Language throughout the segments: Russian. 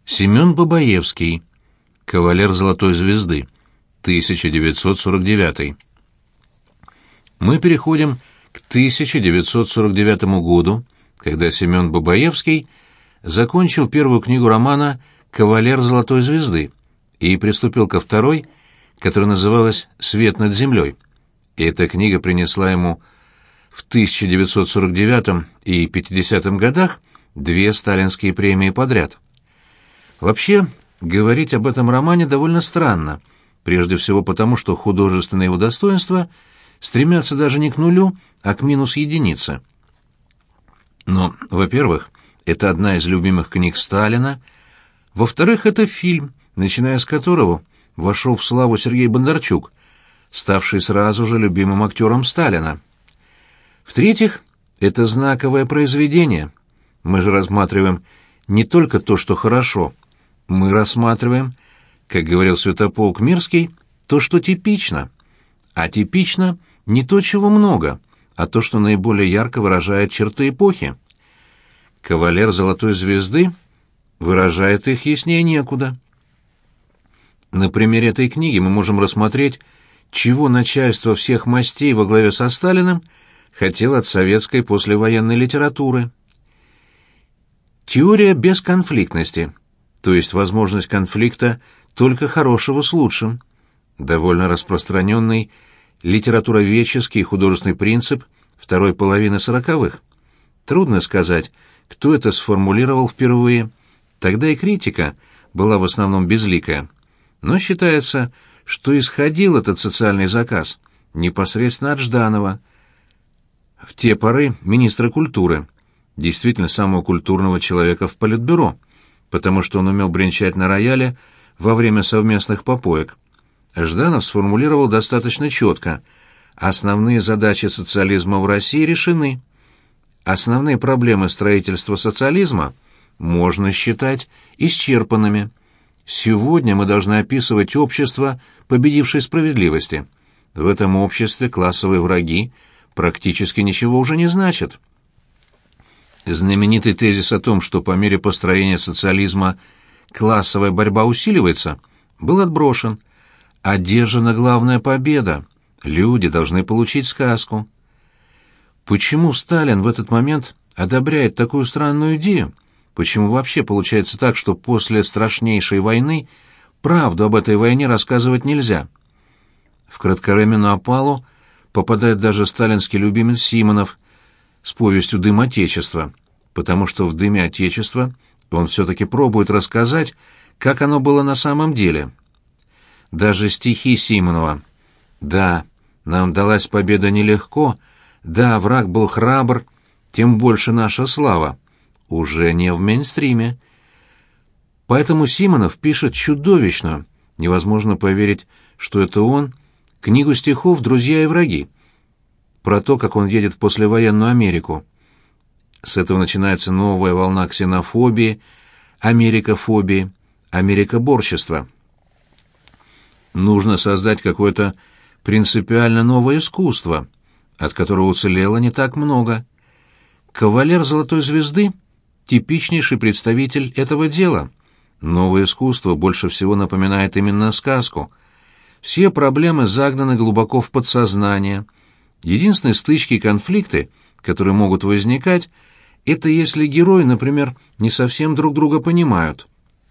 Семен Бабаевский. Кавалер Золотой Звезды. 1949. Мы переходим к 1949 году, когда Семен Бабаевский закончил первую книгу романа «Кавалер Золотой Звезды» и приступил ко второй, которая называлась «Свет над землей». Эта книга принесла ему в 1949 и 50 годах 2 сталинские премии подряд. Вообще, говорить об этом романе довольно странно, прежде всего потому, что художественные его достоинства стремятся даже не к нулю, а к минус единице. Но, во-первых, это одна из любимых книг Сталина, во-вторых, это фильм, начиная с которого вошел в славу Сергей Бондарчук, ставший сразу же любимым актером Сталина. В-третьих, это знаковое произведение. Мы же рассматриваем не только то, что хорошо, мы рассматриваем, как говорил Святополк Мирский, то, что типично. А типично не то, чего много, а то, что наиболее ярко выражает черты эпохи. «Кавалер Золотой Звезды» выражает их яснее некуда. На примере этой книги мы можем рассмотреть, чего начальство всех мастей во главе со Сталиным хотело от советской послевоенной литературы. Теория бесконфликтности, то есть возможность конфликта только хорошего с лучшим, довольно распространенный литературоведческий и художественный принцип второй половины 40-х. Трудно сказать, кто это сформулировал впервые. Тогда и критика была в основном безликая. Но считается, что исходил этот социальный заказ непосредственно от Жданова, в те поры министра культуры, действительно самого культурного человека в Политбюро, потому что он умел бренчать на рояле во время совместных попоек. Жданов сформулировал достаточно четко: основные задачи социализма в России решены. Основные проблемы строительства социализма можно считать исчерпанными. Сегодня мы должны описывать общество победившей справедливости. В этом обществе классовые враги практически ничего уже не значат. Знаменитый тезис о том, что по мере построения социализма классовая борьба усиливается, был отброшен. Одержана главная победа. Люди должны получить сказку. Почему Сталин в этот момент одобряет такую странную идею? Почему вообще получается так, что после страшнейшей войны правду об этой войне рассказывать нельзя? В кратковременную опалу попадает даже сталинский любимец Симонов с повестью «Дым Отечества», потому что в «Дыме Отечества» он все-таки пробует рассказать, как оно было на самом деле. Даже стихи Симонова: «Да, нам далась победа нелегко, да, враг был храбр, тем больше наша слава», уже не в мейнстриме. Поэтому Симонов пишет чудовищную, невозможно поверить, что это он, книгу стихов «Друзья и враги», про то, как он едет в послевоенную Америку. С этого начинается новая волна ксенофобии, америкофобии, америкоборчества. Нужно создать какое-то принципиально новое искусство, от которого уцелело не так много. «Кавалер Золотой Звезды» — типичнейший представитель этого дела. Новое искусство больше всего напоминает именно сказку. Все проблемы загнаны глубоко в подсознание. Единственные стычки и конфликты, которые могут возникать, это если герои, например, не совсем друг друга понимают.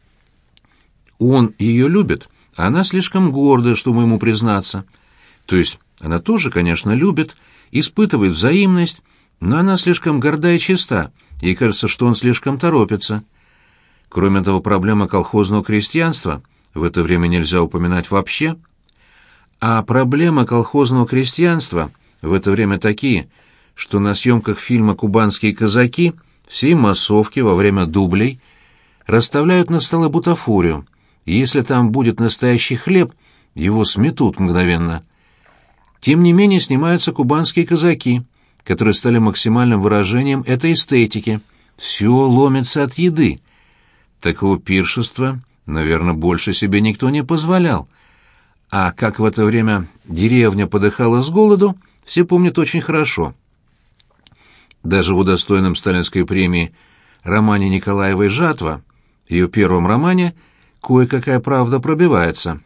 Он ее любит, а она слишком гордая, чтобы ему признаться. То есть она тоже, конечно, любит, испытывает взаимность, но она слишком горда и чиста, ей кажется, что он слишком торопится. Кроме того, проблема колхозного крестьянства в это время нельзя упоминать вообще. А проблема колхозного крестьянства в это время такие, что на съемках фильма «Кубанские казаки» все массовки во время дублей расставляют на столы бутафорию, и если там будет настоящий хлеб, его сметут мгновенно. Тем не менее снимаются «Кубанские казаки», которые стали максимальным выражением этой эстетики. Все ломится от еды. Такого пиршества, наверное, больше себе никто не позволял. А как в это время деревня подыхала с голоду, все помнят очень хорошо. Даже в удостоенном сталинской премии романе Николаевой «Жатва» ее первом романе кое-какая правда пробивается.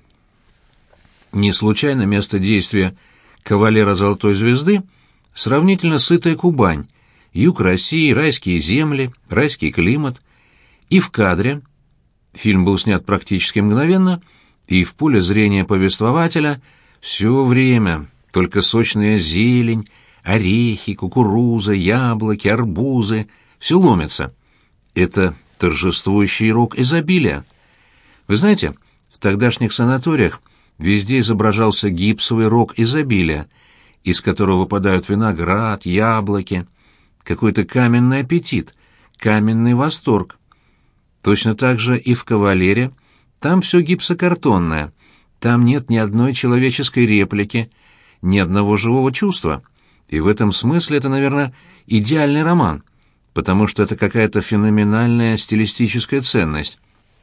Не случайно место действия «Кавалера Золотой Звезды» сравнительно сытая Кубань, юг России, райские земли, райский климат. И в кадре фильм был снят практически мгновенно, и в поле зрения повествователя все время только сочная зелень, орехи, кукуруза, яблоки, арбузы, все ломится. Это торжествующий рок изобилия. Вы знаете, в тогдашних санаториях везде изображался гипсовый рог изобилия, из которого выпадают виноград, яблоки, какой-то каменный аппетит, каменный восторг. Точно так же и в «Кавалере» там все гипсокартонное, там нет ни одной человеческой реплики, ни одного живого чувства. И в этом смысле это, наверное, идеальный роман, потому что это какая-то феноменальная стилистическая ценность.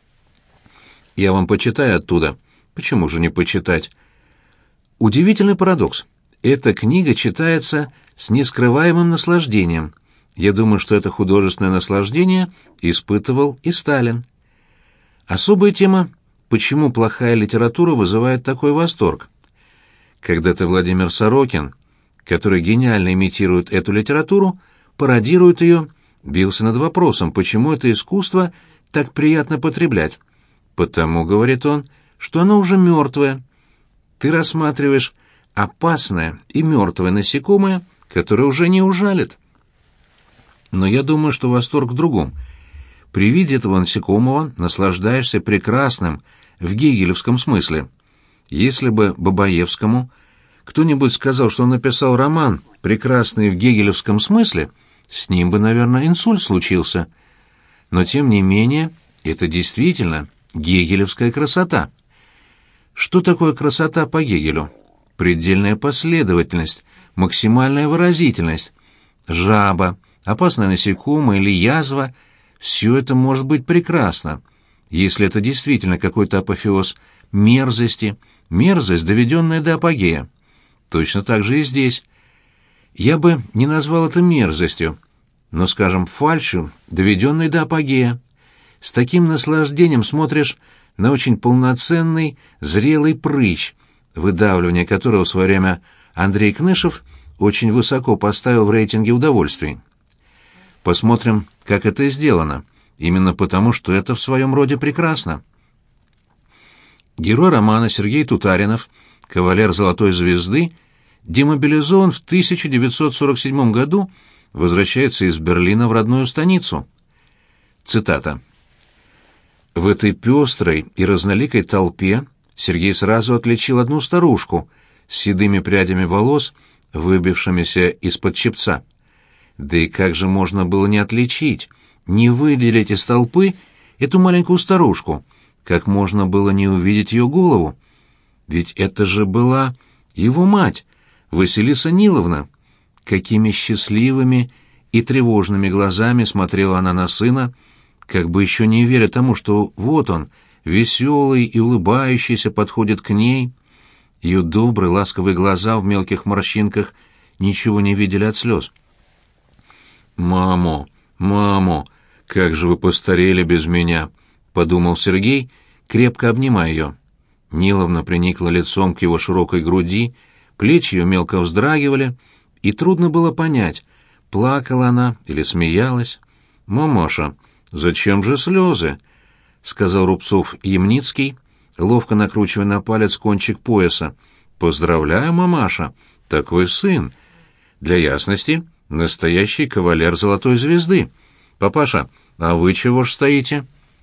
Я вам почитаю оттуда. Почему же не почитать? Удивительный парадокс. Эта книга читается с нескрываемым наслаждением. Я думаю, что это художественное наслаждение испытывал и Сталин. Особая тема «Почему плохая литература вызывает такой восторг?» Когда-то Владимир Сорокин, который гениально имитирует эту литературу, пародирует ее, бился над вопросом, почему это искусство так приятно потреблять. «Потому, — говорит он, — что оно уже мертвое. Ты рассматриваешь опасное и мертвое насекомое, которое уже не ужалит». Но я думаю, что восторг в другом. При виде этого насекомого наслаждаешься прекрасным в гегелевском смысле. Если бы Бабаевскому кто-нибудь сказал, что он написал роман «Прекрасный в гегелевском смысле», с ним бы, наверное, инсульт случился. Но, тем не менее, это действительно гегелевская красота. Что такое красота по Гегелю? Предельная последовательность, максимальная выразительность. Жаба, опасное насекомое или язва — все это может быть прекрасно, если это действительно какой-то апофеоз мерзости, мерзость, доведенная до апогея. Точно так же и здесь. Я бы не назвал это мерзостью, но, скажем, фальшью, доведенной до апогея. С таким наслаждением смотришь на очень полноценный, зрелый прыщ, выдавливание которого в свое время Андрей Кнышев очень высоко поставил в рейтинге удовольствий. Посмотрим, как это сделано, именно потому, что это в своем роде прекрасно. Герой романа Сергей Тутаринов, кавалер Золотой Звезды, демобилизован в 1947 году, возвращается из Берлина в родную станицу. Цитата. «В этой пестрой и разноликой толпе Сергей сразу отличил одну старушку с седыми прядями волос, выбившимися из-под чепца. Да и как же можно было не отличить, не выделить из толпы эту маленькую старушку, как можно было не увидеть ее голову? Ведь это же была его мать, Василиса Ниловна. Какими счастливыми и тревожными глазами смотрела она на сына, как бы еще не веря тому, что вот он, веселый и улыбающийся, подходит к ней. Ее добрые ласковые глаза в мелких морщинках ничего не видели от слез. «Мамо, мамо, как же вы постарели без меня!» — подумал Сергей, крепко обнимая ее. Ниловна приникла лицом к его широкой груди, плечи ее мелко вздрагивали, и трудно было понять, плакала она или смеялась. «Мамаша, зачем же слезы?» — сказал Рубцов-Ямницкий, ловко накручивая на палец кончик пояса. «Поздравляю, мамаша, такой сын. Для ясности, настоящий кавалер Золотой Звезды. Папаша, а вы чего ж стоите?»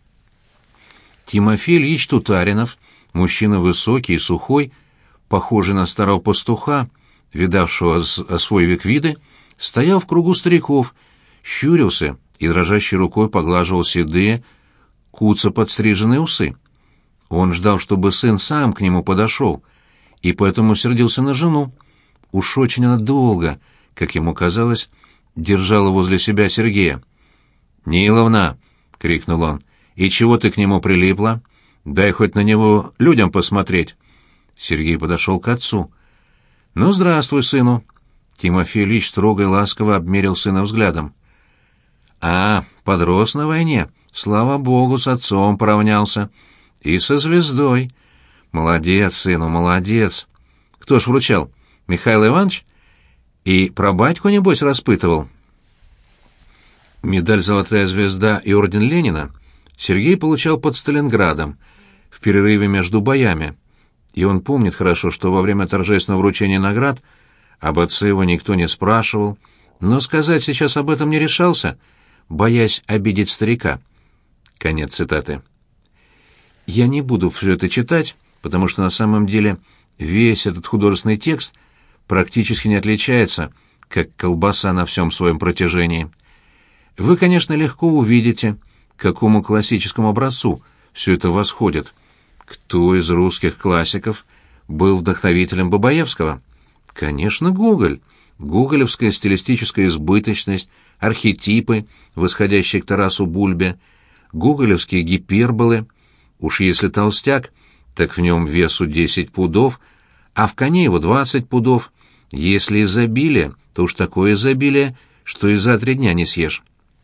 Тимофей Ильич Тутаринов, мужчина высокий и сухой, похожий на старого пастуха, видавшего свой век виды, стоял в кругу стариков, щурился и дрожащей рукой поглаживал седые, куцо подстриженные усы. Он ждал, чтобы сын сам к нему подошел, и поэтому сердился на жену. Уж очень она долго, как ему казалось, держала возле себя Сергея. «Ниловна!» — крикнул он. «И чего ты к нему прилипла? Дай хоть на него людям посмотреть». Сергей подошел к отцу. «Ну, здравствуй, сыну». Тимофей Ильич строго и ласково обмерил сына взглядом. «А, подрос на войне», — Слава богу, с отцом поравнялся. И со звездой. Молодец, сыну, молодец. Кто ж вручал? Михаил Иванович? И про батьку, небось, распытывал? Медаль «Золотая звезда» и орден Ленина Сергей получал под Сталинградом, в перерыве между боями. И он помнит хорошо, что во время торжественного вручения наград об отце его никто не спрашивал, но сказать сейчас об этом не решался, боясь обидеть старика. Конец цитаты. Я не буду все это читать, потому что на самом деле весь этот художественный текст практически не отличается, как колбаса на всем своем протяжении. Вы, конечно, легко увидите, к какому классическому образцу все это восходит. Кто из русских классиков был вдохновителем Бабаевского? Конечно, Гоголь. Гоголевская стилистическая избыточность, архетипы, восходящие к Тарасу Бульбе, гоголевские гиперболы. Уж если толстяк, так в нем весу 10 пудов, а в коне его 20 пудов. Если изобилие, то уж такое изобилие, что и за 3 дня не съешь.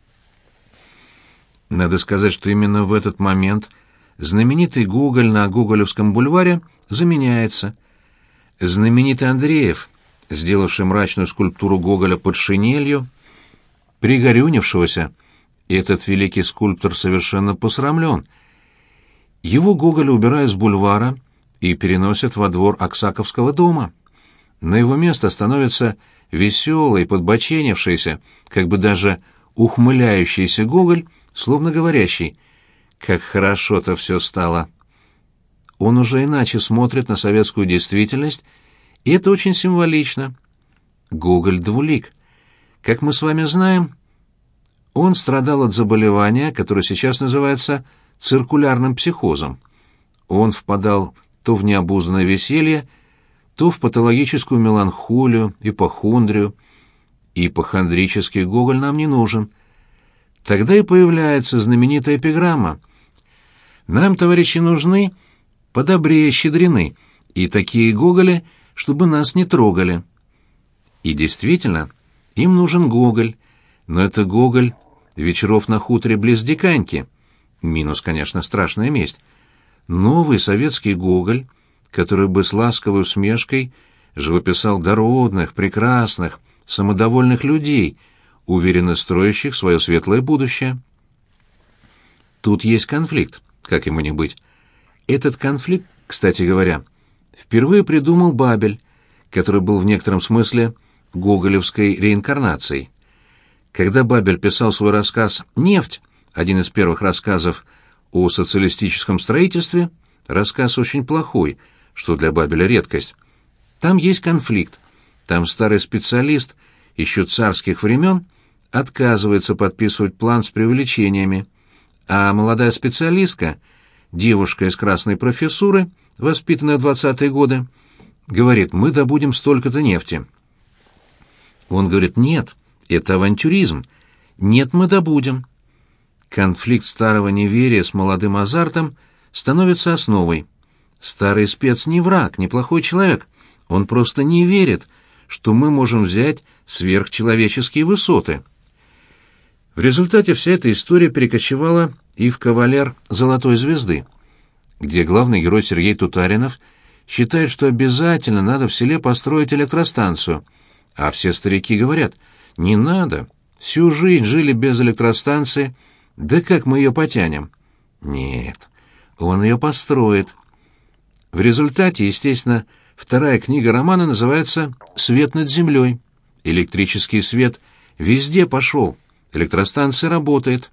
Надо сказать, что именно в этот момент знаменитый Гоголь на Гоголевском бульваре заменяется. Знаменитый Андреев, сделавший мрачную скульптуру Гоголя под шинелью, пригорюнившегося, этот великий скульптор совершенно посрамлен. Его Гоголя убирают с бульвара и переносят во двор Аксаковского дома. На его место становится веселый, подбоченившийся, как бы даже ухмыляющийся Гоголь, словно говорящий: «Как хорошо-то все стало». Он уже иначе смотрит на советскую действительность, и это очень символично. Гоголь двулик. Как мы с вами знаем, он страдал от заболевания, которое сейчас называется циркулярным психозом. Он впадал то в необузданное веселье, то в патологическую меланхолию, ипохондрию. Ипохондрический Гоголь нам не нужен. Тогда и появляется знаменитая эпиграмма: «Нам, товарищи, нужны подобрее щедрины, и такие Гоголи, чтобы нас не трогали». И действительно, им нужен Гоголь, но это Гоголь вечеров на хуторе близ Диканьки. Минус, конечно, страшная месть. Новый советский Гоголь, который бы с ласковой усмешкой живописал дородных, прекрасных, самодовольных людей, уверенно строящих свое светлое будущее. Тут есть конфликт, как ему не быть. Этот конфликт, кстати говоря, впервые придумал Бабель, который был в некотором смысле гоголевской реинкарнацией. Когда Бабель писал свой рассказ «Нефть», один из первых рассказов о социалистическом строительстве, рассказ очень плохой, что для Бабеля редкость. Там есть конфликт. Там старый специалист, еще царских времен, отказывается подписывать план с преувеличениями, а молодая специалистка, девушка из красной профессуры, воспитанная в 20-е годы, говорит: «Мы добудем столько-то нефти». Он говорит: «Нет, это авантюризм. Нет, мы добудем». Конфликт старого неверия с молодым азартом становится основой. Старый спец не враг, не плохой человек. Он просто не верит, что мы можем взять сверхчеловеческие высоты. В результате вся эта история перекочевала и в «Кавалер Золотой звезды», где главный герой Сергей Тутаринов считает, что обязательно надо в селе построить электростанцию, а все старики говорят: «Не надо, всю жизнь жили без электростанции, да как мы ее потянем?» Нет, он ее построит. В результате, естественно, вторая книга романа называется «Свет над землей». Электрический свет везде пошел, электростанция работает.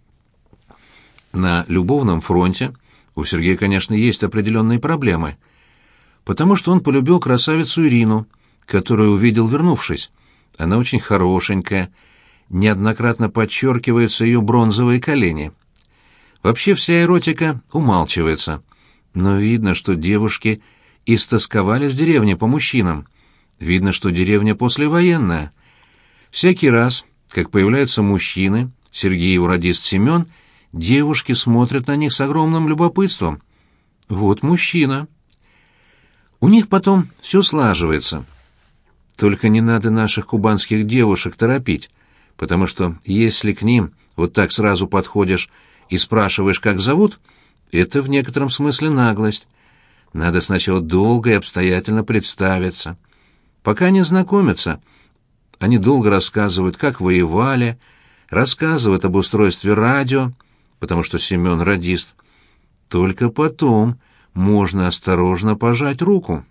На любовном фронте у Сергея, конечно, есть определенные проблемы, потому что он полюбил красавицу Ирину, которую увидел, вернувшись. Она очень хорошенькая, неоднократно подчеркиваются ее бронзовые колени. Вообще вся эротика умалчивается, но видно, что девушки истосковались в деревне по мужчинам. Видно, что деревня послевоенная. Всякий раз, как появляются мужчины, Сергей и его радист Семен, девушки смотрят на них с огромным любопытством. Вот мужчина. У них потом все слаживается. Только не надо наших кубанских девушек торопить, потому что если к ним вот так сразу подходишь и спрашиваешь, как зовут, это в некотором смысле наглость. Надо сначала долго и обстоятельно представиться. Пока они знакомятся, они долго рассказывают, как воевали, рассказывают об устройстве радио, потому что Семен радист. Только потом можно осторожно пожать руку.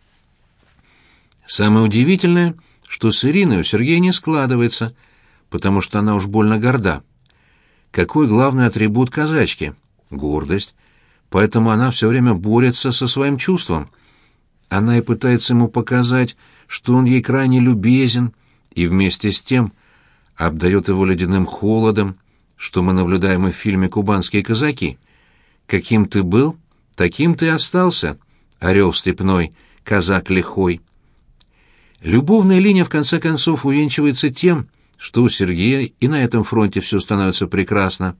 Самое удивительное, что с Ириной у Сергея не складывается, потому что она уж больно горда. Какой главный атрибут казачки? Гордость. Поэтому она все время борется со своим чувством. Она и пытается ему показать, что он ей крайне любезен, и вместе с тем обдает его ледяным холодом, что мы наблюдаем и в фильме «Кубанские казаки». Каким ты был, таким ты и остался, орел степной, казак лихой. Любовная линия, в конце концов, увенчивается тем, что у Сергея и на этом фронте все становится прекрасно.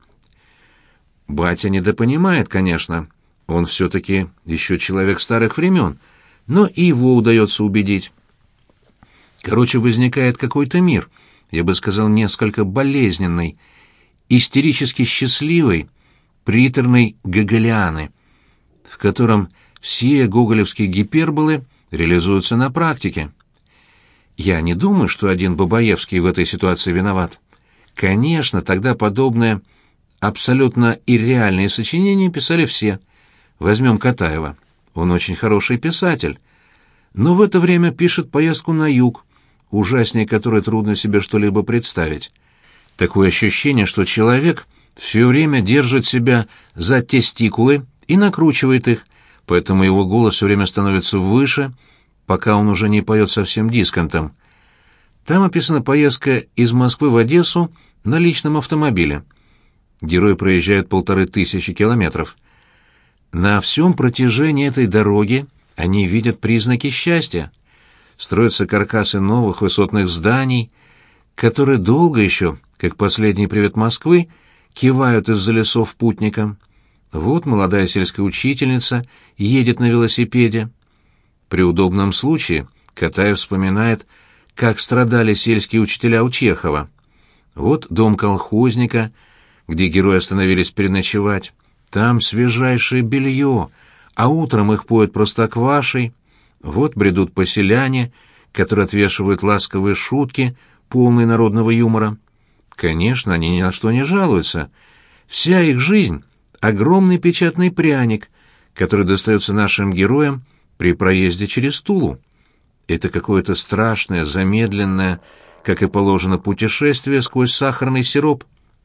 Батя недопонимает, конечно, он все-таки еще человек старых времен, но и его удается убедить. Короче, возникает какой-то мир, я бы сказал, несколько болезненный, истерически счастливый, приторной гоголианы, в котором все гоголевские гиперболы реализуются на практике. Я не думаю, что один Бабаевский в этой ситуации виноват. Конечно, тогда подобные абсолютно ирреальные сочинения писали все. Возьмем Катаева. Он очень хороший писатель. Но в это время пишет «Поездку на юг», ужаснее которой трудно себе что-либо представить. Такое ощущение, что человек все время держит себя за тестикулы и накручивает их, поэтому его голос все время становится выше, пока он уже не поет совсем дисконтом. Там описана поездка из Москвы в Одессу на личном автомобиле. Герои проезжают 1500 километров. На всем протяжении этой дороги они видят признаки счастья. Строятся каркасы новых высотных зданий, которые долго еще, как последний привет Москвы, кивают из-за лесов путникам. Вот молодая сельская учительница едет на велосипеде. При удобном случае Катаев вспоминает, как страдали сельские учителя у Чехова. Вот дом колхозника, где герои остановились переночевать. Там свежайшее белье, а утром их поют простоквашей. Вот бредут поселяне, которые отвешивают ласковые шутки, полные народного юмора. Конечно, они ни на что не жалуются. Вся их жизнь — огромный печатный пряник, который достается нашим героям при проезде через Тулу. Это какое-то страшное, замедленное, как и положено, путешествие сквозь сахарный сироп.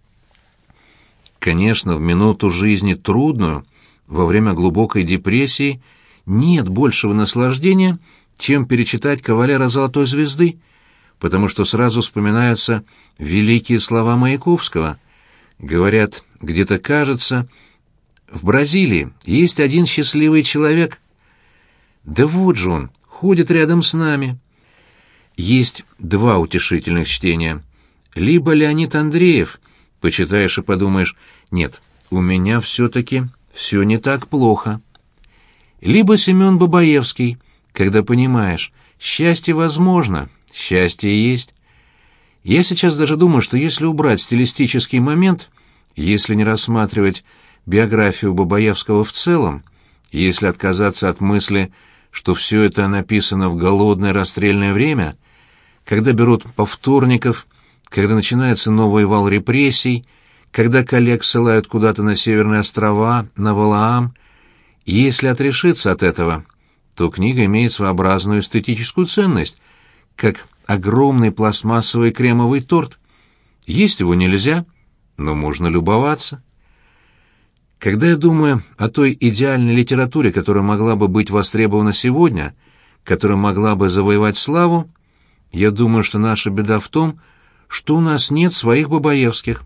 Конечно, в минуту жизни трудную, во время глубокой депрессии, нет большего наслаждения, чем перечитать «Кавалера Золотой Звезды», потому что сразу вспоминаются великие слова Маяковского. Говорят, где-то кажется, в Бразилии есть один счастливый человек. Да вот же он, ходит рядом с нами. Есть два утешительных чтения. Либо Леонид Андреев, почитаешь и подумаешь, нет, у меня все-таки все не так плохо. Либо Семен Бабаевский, когда понимаешь, счастье возможно, счастье есть. Я сейчас даже думаю, что если убрать стилистический момент, если не рассматривать биографию Бабаевского в целом, если отказаться от мысли, что все это написано в голодное расстрельное время, когда берут повторников, когда начинается новый вал репрессий, когда коллег ссылают куда-то на Северные острова, на Валаам, если отрешиться от этого, то книга имеет своеобразную эстетическую ценность, как огромный пластмассовый кремовый торт. Есть его нельзя, но можно любоваться. Когда я думаю о той идеальной литературе, которая могла бы быть востребована сегодня, которая могла бы завоевать славу, я думаю, что наша беда в том, что у нас нет своих Бабаевских.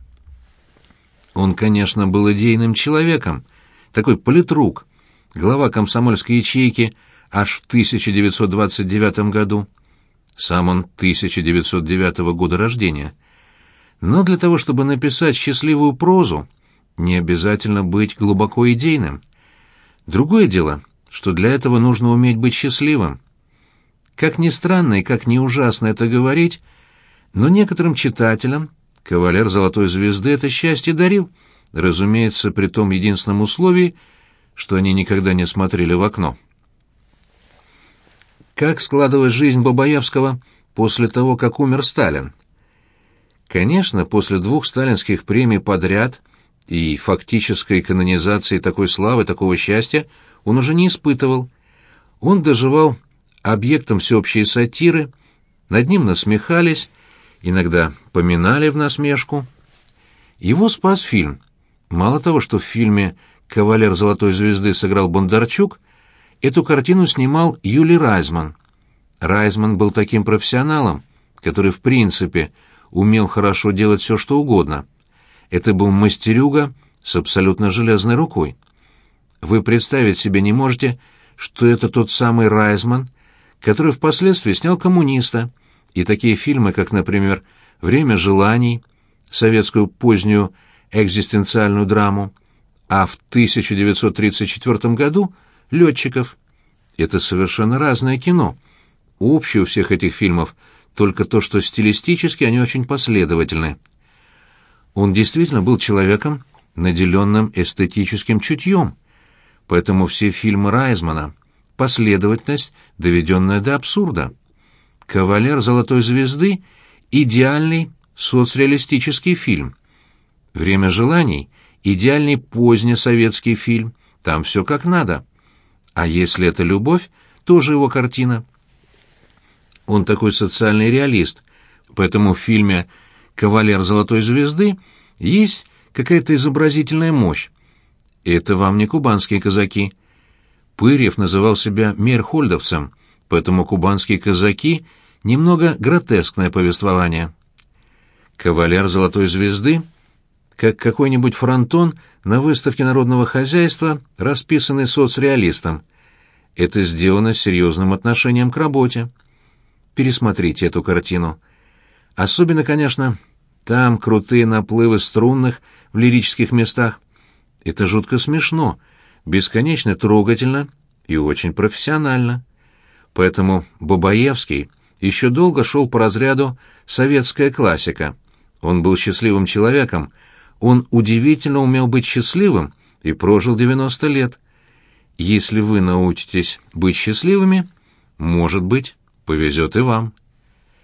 Он, конечно, был идейным человеком, такой политрук, глава комсомольской ячейки аж в 1929 году. Сам он 1909 года рождения. Но для того, чтобы написать счастливую прозу, не обязательно быть глубоко идейным. Другое дело, что для этого нужно уметь быть счастливым. Как ни странно и как ни ужасно это говорить, но некоторым читателям «Кавалер Золотой Звезды» это счастье дарил, разумеется, при том единственном условии, что они никогда не смотрели в окно. Как складывалась жизнь Бабаевского после того, как умер Сталин? Конечно, после 2 сталинских премий подряд и фактической канонизации такой славы, такого счастья он уже не испытывал. Он доживал объектом всеобщей сатиры, над ним насмехались, иногда поминали в насмешку. Его спас фильм. Мало того, что в фильме «Кавалер Золотой Звезды» сыграл Бондарчук, эту картину снимал Юлий Райзман. Райзман был таким профессионалом, который в принципе умел хорошо делать все, что угодно. Это был мастерюга с абсолютно железной рукой. Вы представить себе не можете, что это тот самый Райзман, который впоследствии снял «Коммуниста», и такие фильмы, как, например, «Время желаний», советскую позднюю экзистенциальную драму, а в 1934 году «Летчиков». Это совершенно разное кино. Общее у всех этих фильмов только то, что стилистически они очень последовательны. Он действительно был человеком, наделенным эстетическим чутьем, поэтому все фильмы Райзмана — последовательность, доведенная до абсурда. «Кавалер Золотой Звезды» — идеальный соцреалистический фильм. «Время желаний» — идеальный позднесоветский фильм, там все как надо. А если это любовь, тоже его картина. Он такой социальный реалист, поэтому в фильме «Кавалер Золотой Звезды» есть какая-то изобразительная мощь. Это вам не кубанские казаки. Пырьев называл себя мейрхольдовцем, поэтому кубанские казаки — немного гротескное повествование. «Кавалер Золотой Звезды» — как какой-нибудь фронтон на выставке народного хозяйства, расписанный соцреалистом. Это сделано с серьезным отношением к работе. Пересмотрите эту картину. Особенно, конечно, там крутые наплывы струнных в лирических местах. Это жутко смешно, бесконечно трогательно и очень профессионально. Поэтому Бабаевский еще долго шел по разряду «советская классика». Он был счастливым человеком, он удивительно умел быть счастливым и прожил 90 лет. Если вы научитесь быть счастливыми, может быть, повезет и вам.